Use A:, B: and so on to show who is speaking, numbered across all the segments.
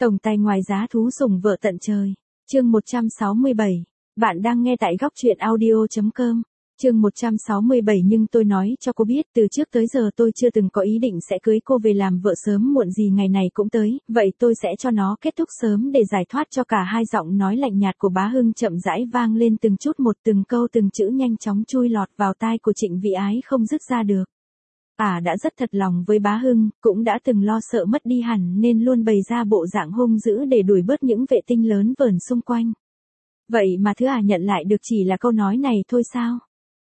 A: Tổng tài ngoài giá thú sủng vợ tận trời. Chương 167. Bạn đang nghe tại góc truyện audio.com. Chương 167 nhưng tôi nói cho cô biết từ trước tới giờ tôi chưa từng có ý định sẽ cưới cô về làm vợ sớm muộn gì ngày này cũng tới, vậy tôi sẽ cho nó kết thúc sớm để giải thoát cho cả hai. Giọng nói lạnh nhạt của Bá Hưng chậm rãi vang lên từng chút một, từng câu từng chữ nhanh chóng chui lọt vào tai của Trịnh Vĩ Ái không dứt ra được. Đã rất thật lòng với Bá Hưng, cũng đã từng lo sợ mất đi hẳn nên luôn bày ra bộ dạng hung dữ để đuổi bớt những vệ tinh lớn vờn xung quanh. Vậy mà thứ nhận lại được chỉ là câu nói này thôi sao?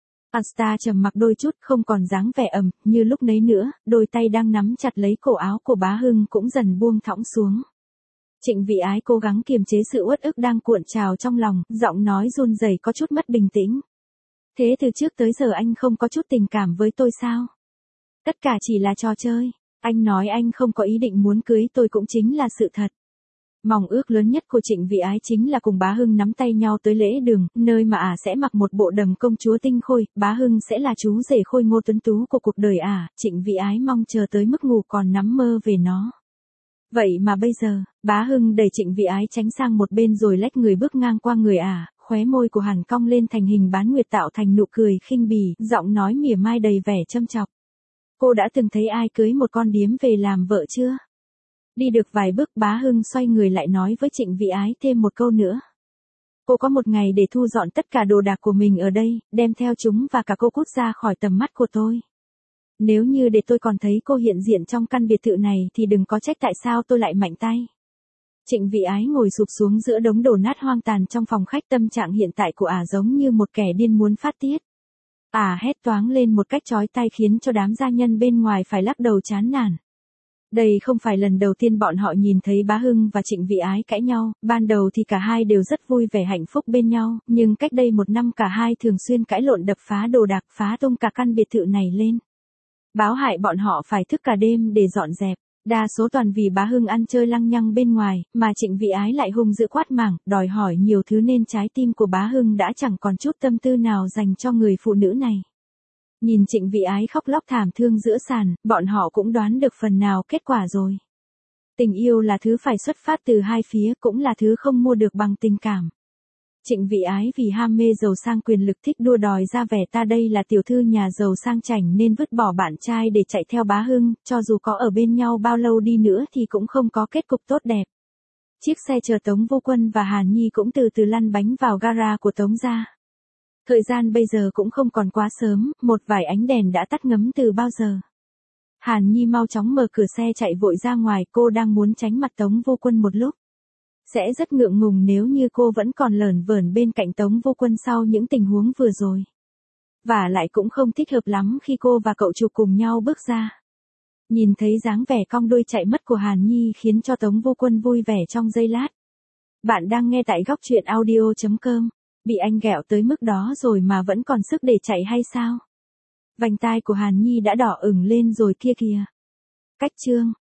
A: Asta trầm mặc đôi chút, không còn dáng vẻ như lúc nấy nữa, đôi tay đang nắm chặt lấy cổ áo của Bá Hưng cũng dần buông thõng xuống. Trịnh Vĩ Ái cố gắng kiềm chế sự uất ức đang cuộn trào trong lòng, giọng nói run rẩy có chút mất bình tĩnh. Thế từ trước tới giờ anh không có chút tình cảm với tôi sao? Tất cả chỉ là trò chơi. Anh nói anh không có ý định muốn cưới tôi cũng chính là sự thật. Mong ước lớn nhất của Trịnh Vĩ Ái chính là cùng Bá Hưng nắm tay nhau tới lễ đường, nơi mà sẽ mặc một bộ đầm công chúa tinh khôi, Bá Hưng sẽ là chú rể khôi ngô tuấn tú của cuộc đời Trịnh Vĩ Ái mong chờ tới mức ngủ còn nắm mơ về nó. Vậy mà bây giờ, Bá Hưng đẩy Trịnh Vĩ Ái tránh sang một bên rồi lách người bước ngang qua người khóe môi của Hàn cong lên thành hình bán nguyệt tạo thành nụ cười khinh bỉ, giọng nói mỉa mai đầy vẻ châm chọc. Cô đã từng thấy ai cưới một con điếm về làm vợ chưa? Đi được vài bước Bá Hưng xoay người lại nói với Trịnh Vĩ Ái thêm một câu nữa. Cô có một ngày để thu dọn tất cả đồ đạc của mình ở đây, đem theo chúng và cả cô cút ra khỏi tầm mắt của tôi. Nếu như để tôi còn thấy cô hiện diện trong căn biệt thự này thì đừng có trách tại sao tôi lại mạnh tay. Trịnh Vĩ Ái ngồi sụp xuống giữa đống đổ nát hoang tàn trong phòng khách, tâm trạng hiện tại của giống như một kẻ điên muốn phát tiết. Hét toáng lên một cách chói tai khiến cho đám gia nhân bên ngoài phải lắc đầu chán nản. Đây không phải lần đầu tiên bọn họ nhìn thấy Bá Hưng và Trịnh Vĩ Ái cãi nhau, ban đầu thì cả hai đều rất vui vẻ hạnh phúc bên nhau, nhưng cách đây một năm cả hai thường xuyên cãi lộn đập phá đồ đạc, phá tung cả căn biệt thự này lên. Báo hại bọn họ phải thức cả đêm để dọn dẹp, đa số toàn vì Bá Hưng ăn chơi lăng nhăng bên ngoài, mà Trịnh Vĩ Ái lại hung dữ quát mảng, đòi hỏi nhiều thứ nên trái tim của Bá Hưng đã chẳng còn chút tâm tư nào dành cho người phụ nữ này. Nhìn Trịnh Vĩ Ái khóc lóc thảm thương giữa sàn, bọn họ cũng đoán được phần nào kết quả rồi. Tình yêu là thứ phải xuất phát từ hai phía, cũng là thứ không mua được bằng tình cảm. Trịnh Vĩ Ái vì ham mê giàu sang quyền lực, thích đua đòi ra vẻ ta đây là tiểu thư nhà giàu sang chảnh nên vứt bỏ bạn trai để chạy theo Bá Hưng, cho dù có ở bên nhau bao lâu đi nữa thì cũng không có kết cục tốt đẹp. Chiếc xe chờ Tống Vô Quân và Hàn Nhi cũng từ từ lăn bánh vào gara của Tống gia. Thời gian bây giờ cũng không còn quá sớm, một vài ánh đèn đã tắt ngấm từ bao giờ. Hàn Nhi mau chóng mở cửa xe chạy vội ra ngoài, cô đang muốn tránh mặt Tống Vô Quân một lúc. Sẽ rất ngượng ngùng nếu như cô vẫn còn lởn vởn bên cạnh Tống Vô Quân sau những tình huống vừa rồi. Và lại cũng không thích hợp lắm khi cô và cậu chủ cùng nhau bước ra. Nhìn thấy dáng vẻ cong đuôi chạy mất của Hàn Nhi khiến cho Tống Vô Quân vui vẻ trong giây lát. Bạn đang nghe tại góc truyện audio.com. Bị anh ghẹo tới mức đó rồi mà vẫn còn sức để chạy hay sao? Vành tai của Hàn Nhi đã đỏ ửng lên rồi kia kìa. Cách chương.